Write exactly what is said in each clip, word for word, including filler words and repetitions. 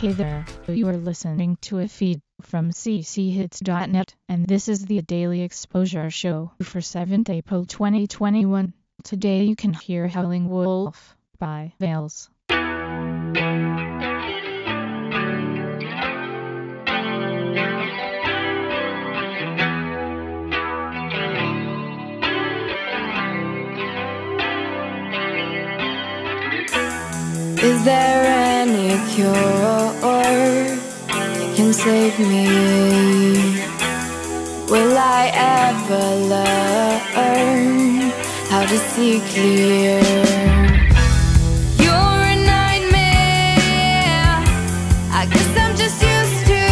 Hey there, you are listening to a feed from c c hits dot net, and this is the Daily Exposure Show for seventh of April twenty twenty-one. Today you can hear Howling Wolf by Veils. Is there any cure that can save me? Will I ever learn how to see clear? You're a nightmare, I guess I'm just used to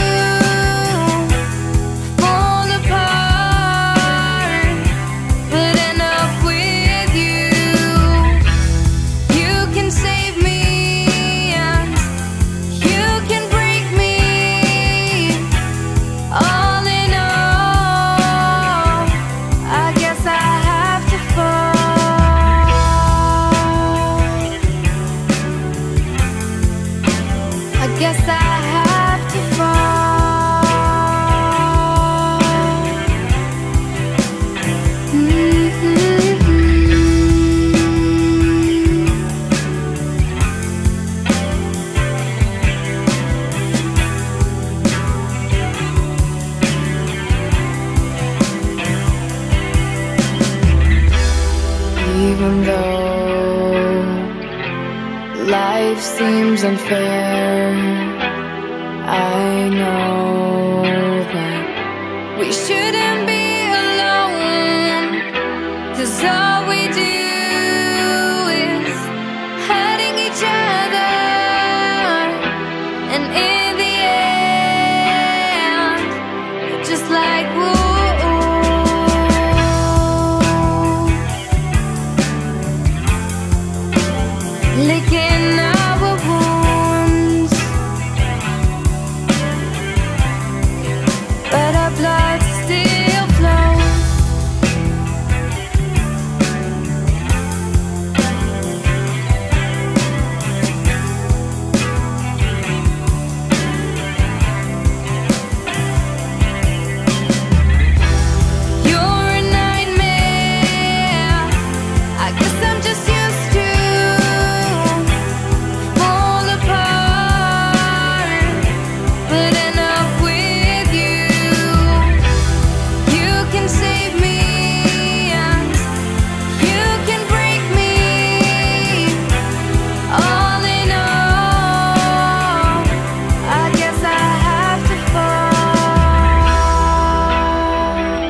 fall apart, but end up with you. You can save me, guess I have to fall. Mm-hmm. Even though life seems unfair, I know that we shouldn't be alone, 'cause all we do is hurting each other, and in the end, just like woo, licking our wounds, but our blood still flows. You're a nightmare, I guess I'm just used to fall apart, but end up with you. You can save me, and you can break me. All in all, I guess I have to fall.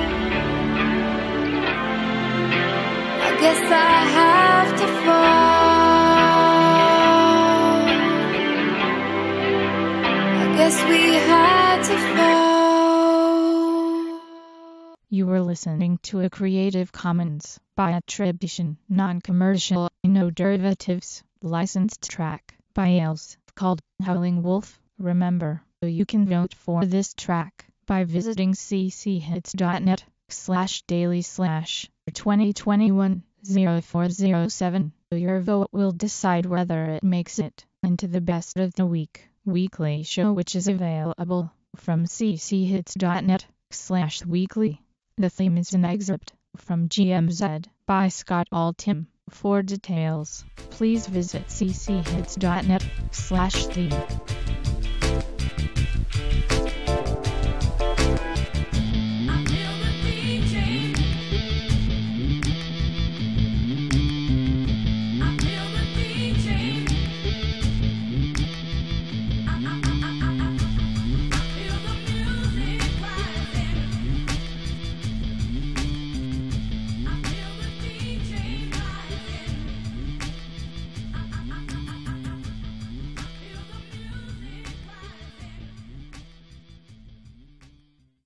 I guess I have to fall. I guess we had to fall. You were listening to a Creative Commons by attribution, non-commercial, no derivatives, licensed track by Veils called Howling Wolf. Remember, you can vote for this track by visiting c c hits dot net slash daily slash twenty twenty-one oh four oh seven. Your vote will decide whether it makes it into the Best of the Week weekly show, which is available from c c hits dot net slash weekly. The theme is an excerpt from G M Z by Scott Altham. For details, please visit c c hits dot net slash theme.